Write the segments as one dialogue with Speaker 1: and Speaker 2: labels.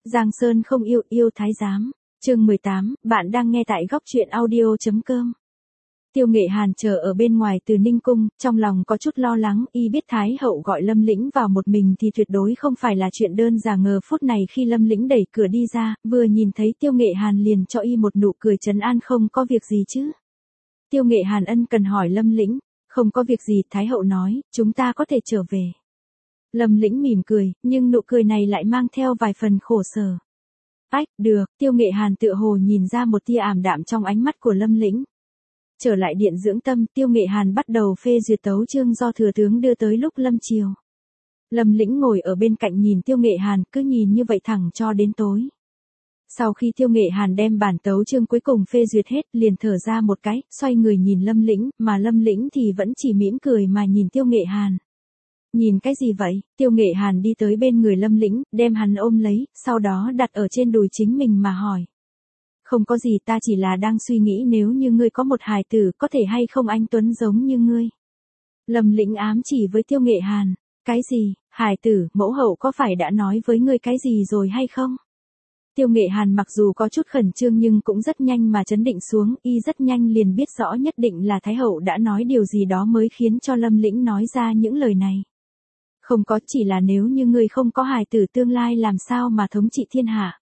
Speaker 1: Giang Sơn không yêu, yêu thái giám. Chương 18, bạn đang nghe tại góc truyện audio.com. Tiêu Nghệ Hàn chờ ở bên ngoài Từ Ninh cung, trong lòng có chút lo lắng, y biết Thái hậu gọi Lâm Lĩnh vào một mình thì tuyệt đối không phải là chuyện đơn giản. Ngờ phút này khi Lâm Lĩnh đẩy cửa đi ra, vừa nhìn thấy Tiêu Nghệ Hàn liền cho y một nụ cười trấn an, không có việc gì chứ. Tiêu Nghệ Hàn ân cần hỏi Lâm Lĩnh, không có việc gì, Thái hậu nói, chúng ta có thể trở về. Lâm Lĩnh mỉm cười, nhưng nụ cười này lại mang theo vài phần khổ sở. Ách, được, Tiêu Nghệ Hàn tựa hồ nhìn ra một tia ảm đạm trong ánh mắt của Lâm Lĩnh. Trở lại điện dưỡng tâm, Tiêu Nghệ Hàn bắt đầu phê duyệt tấu chương do thừa tướng đưa tới lúc lâm chiều. Lâm Lĩnh ngồi ở bên cạnh nhìn Tiêu Nghệ Hàn, cứ nhìn như vậy thẳng cho đến tối. Sau khi Tiêu Nghệ Hàn đem bản tấu chương cuối cùng phê duyệt hết, liền thở ra một cái, xoay người nhìn Lâm Lĩnh, mà Lâm Lĩnh thì vẫn chỉ mỉm cười mà nhìn Tiêu Nghệ Hàn. Nhìn cái gì vậy? Tiêu Nghệ Hàn đi tới bên người Lâm Lĩnh, đem hắn ôm lấy, sau đó đặt ở trên đùi chính mình mà hỏi. Không có gì, ta chỉ là đang suy nghĩ nếu như ngươi có một hài tử, có thể hay không anh tuấn giống như ngươi. Lâm Lĩnh ám chỉ với Tiêu Nghệ Hàn. Cái gì? Hài tử, mẫu hậu có phải đã nói với ngươi cái gì rồi hay không? Tiêu Nghệ Hàn mặc dù có chút khẩn trương nhưng cũng rất nhanh mà trấn định xuống, y rất nhanh liền biết rõ nhất định là Thái hậu đã nói điều gì đó mới khiến cho Lâm Lĩnh nói ra những lời này. Không có, chỉ là nếu như ngươi không có hài tử tương lai làm sao mà thống trị thiên hạ.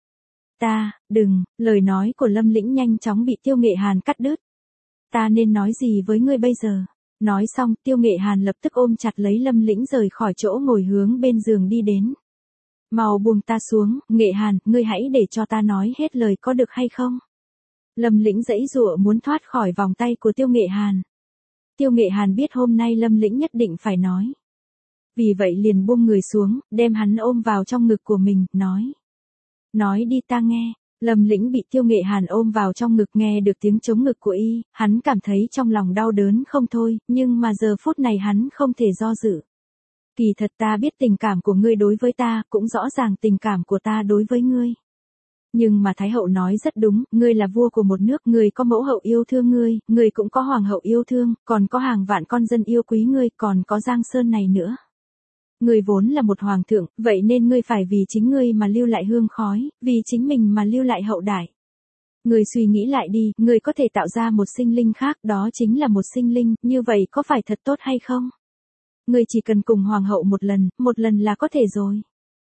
Speaker 1: Đừng, lời nói của Lâm Lĩnh nhanh chóng bị Tiêu Nghệ Hàn cắt đứt. Ta nên nói gì với ngươi bây giờ? Nói xong, Tiêu Nghệ Hàn lập tức ôm chặt lấy Lâm Lĩnh rời khỏi chỗ ngồi hướng bên giường đi đến. Mau buông ta xuống, Nghệ Hàn, ngươi hãy để cho ta nói hết lời có được hay không? Lâm Lĩnh giãy giụa muốn thoát khỏi vòng tay của Tiêu Nghệ Hàn. Tiêu Nghệ Hàn biết hôm nay Lâm Lĩnh nhất định phải nói. Vì vậy liền buông người xuống, đem hắn ôm vào trong ngực của mình, nói. Nói đi ta nghe. Lâm Lĩnh bị Tiêu Nghệ Hàn ôm vào trong ngực, nghe được tiếng chống ngực của y, hắn cảm thấy trong lòng đau đớn không thôi, nhưng mà giờ phút này hắn không thể do dự. Kỳ thật ta biết tình cảm của ngươi đối với ta, cũng rõ ràng tình cảm của ta đối với ngươi. Nhưng mà Thái hậu nói rất đúng, ngươi là vua của một nước, ngươi có mẫu hậu yêu thương ngươi cũng có hoàng hậu yêu thương, còn có hàng vạn con dân yêu quý ngươi, còn có Giang Sơn này nữa. Ngươi vốn là một hoàng thượng, vậy nên ngươi phải vì chính ngươi mà lưu lại hương khói, vì chính mình mà lưu lại hậu đại. Ngươi suy nghĩ lại đi, ngươi có thể tạo ra một sinh linh khác, đó chính là một sinh linh, như vậy có phải thật tốt hay không? Ngươi chỉ cần cùng hoàng hậu một lần là có thể rồi.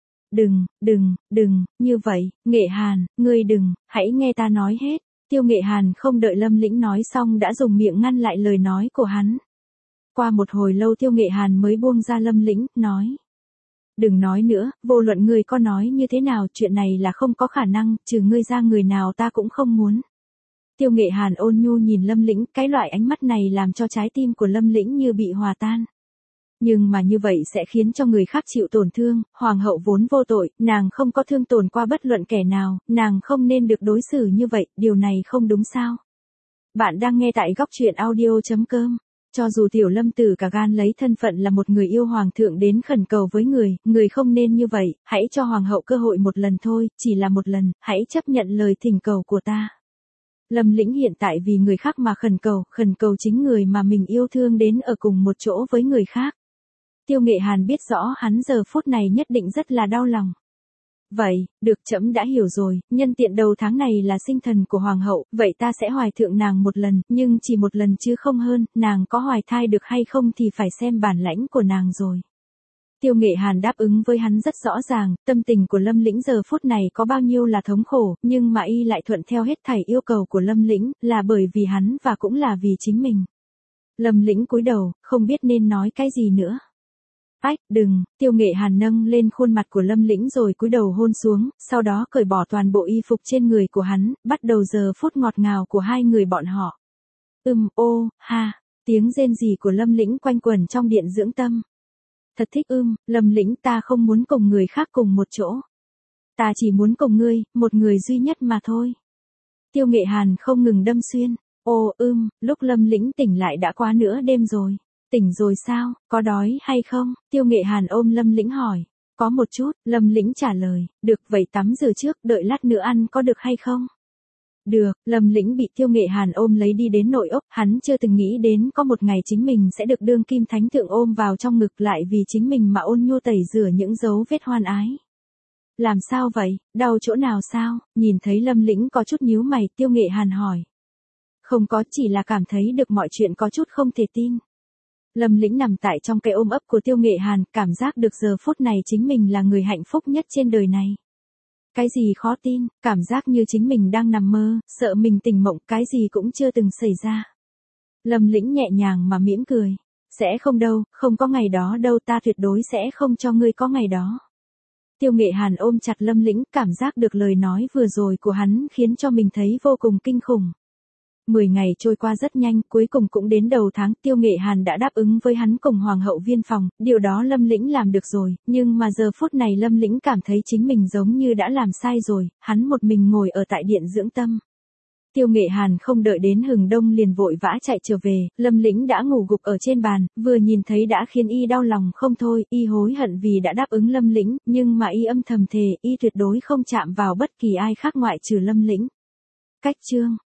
Speaker 1: Đừng, như vậy, Nghệ Hàn, ngươi đừng, hãy nghe ta nói hết. Tiêu Nghệ Hàn không đợi Lâm Lĩnh nói xong đã dùng miệng ngăn lại lời nói của hắn. Qua một hồi lâu Tiêu Nghệ Hàn mới buông ra Lâm Lĩnh, nói. Đừng nói nữa, vô luận ngươi có nói như thế nào, chuyện này là không có khả năng, trừ ngươi ra người nào ta cũng không muốn. Tiêu Nghệ Hàn ôn nhu nhìn Lâm Lĩnh, cái loại ánh mắt này làm cho trái tim của Lâm Lĩnh như bị hòa tan. Nhưng mà như vậy sẽ khiến cho người khác chịu tổn thương, hoàng hậu vốn vô tội, nàng không có thương tổn qua bất luận kẻ nào, nàng không nên được đối xử như vậy, điều này không đúng sao? Bạn đang nghe tại góc truyện audio.com. Cho dù Tiểu Lâm Tử cả gan lấy thân phận là một người yêu hoàng thượng đến khẩn cầu với người không nên như vậy, hãy cho hoàng hậu cơ hội một lần thôi, chỉ là một lần, hãy chấp nhận lời thỉnh cầu của ta. Lâm Lĩnh hiện tại vì người khác mà khẩn cầu chính người mà mình yêu thương đến ở cùng một chỗ với người khác. Tiêu Nghệ Hàn biết rõ hắn giờ phút này nhất định rất là đau lòng. Vậy, được, trẫm đã hiểu rồi, nhân tiện đầu tháng này là sinh thần của hoàng hậu, vậy ta sẽ hoài thượng nàng một lần, nhưng chỉ một lần chứ không hơn, nàng có hoài thai được hay không thì phải xem bản lãnh của nàng rồi. Tiêu Nghệ Hàn đáp ứng với hắn rất rõ ràng, tâm tình của Lâm Lĩnh giờ phút này có bao nhiêu là thống khổ, nhưng mà y lại thuận theo hết thảy yêu cầu của Lâm Lĩnh, là bởi vì hắn và cũng là vì chính mình. Lâm Lĩnh cúi đầu, không biết nên nói cái gì nữa. Đừng, Tiêu Nghệ Hàn nâng lên khuôn mặt của Lâm Lĩnh rồi cúi đầu hôn xuống, sau đó cởi bỏ toàn bộ y phục trên người của hắn, bắt đầu giờ phút ngọt ngào của hai người bọn họ. Ô, ha, tiếng rên rỉ của Lâm Lĩnh quanh quẩn trong điện dưỡng tâm. Thật thích Lâm Lĩnh, ta không muốn cùng người khác cùng một chỗ. Ta chỉ muốn cùng ngươi, một người duy nhất mà thôi. Tiêu Nghệ Hàn không ngừng đâm xuyên. Lúc Lâm Lĩnh tỉnh lại đã quá nửa đêm rồi. Tỉnh rồi sao, có đói hay không? Tiêu Nghệ Hàn ôm Lâm Lĩnh hỏi. Có một chút, Lâm Lĩnh trả lời. Được, vậy tắm rửa trước, đợi lát nữa ăn có được hay không? Được, Lâm Lĩnh bị Tiêu Nghệ Hàn ôm lấy đi đến nội ốc, hắn chưa từng nghĩ đến có một ngày chính mình sẽ được đương kim thánh thượng ôm vào trong ngực lại vì chính mình mà ôn nhu tẩy rửa những dấu vết hoan ái. Làm sao vậy, đau chỗ nào sao? Nhìn thấy Lâm Lĩnh có chút nhíu mày, Tiêu Nghệ Hàn hỏi. Không có, chỉ là cảm thấy được mọi chuyện có chút không thể tin. Lâm Lĩnh nằm tại trong cái ôm ấp của Tiêu Nghệ Hàn, cảm giác được giờ phút này chính mình là người hạnh phúc nhất trên đời này. Cái gì khó tin, cảm giác như chính mình đang nằm mơ, sợ mình tỉnh mộng, cái gì cũng chưa từng xảy ra. Lâm Lĩnh nhẹ nhàng mà mỉm cười. Sẽ không đâu, không có ngày đó đâu, ta tuyệt đối sẽ không cho ngươi có ngày đó. Tiêu Nghệ Hàn ôm chặt Lâm Lĩnh, cảm giác được lời nói vừa rồi của hắn khiến cho mình thấy vô cùng kinh khủng. 10 ngày trôi qua rất nhanh, cuối cùng cũng đến đầu tháng, Tiêu Nghệ Hàn đã đáp ứng với hắn cùng Hoàng hậu Viên Phòng, điều đó Lâm Lĩnh làm được rồi, nhưng mà giờ phút này Lâm Lĩnh cảm thấy chính mình giống như đã làm sai rồi, hắn một mình ngồi ở tại điện dưỡng tâm. Tiêu Nghệ Hàn không đợi đến hừng đông liền vội vã chạy trở về, Lâm Lĩnh đã ngủ gục ở trên bàn, vừa nhìn thấy đã khiến y đau lòng không thôi, y hối hận vì đã đáp ứng Lâm Lĩnh, nhưng mà y âm thầm thề, y tuyệt đối không chạm vào bất kỳ ai khác ngoại trừ Lâm Lĩnh. Cách chương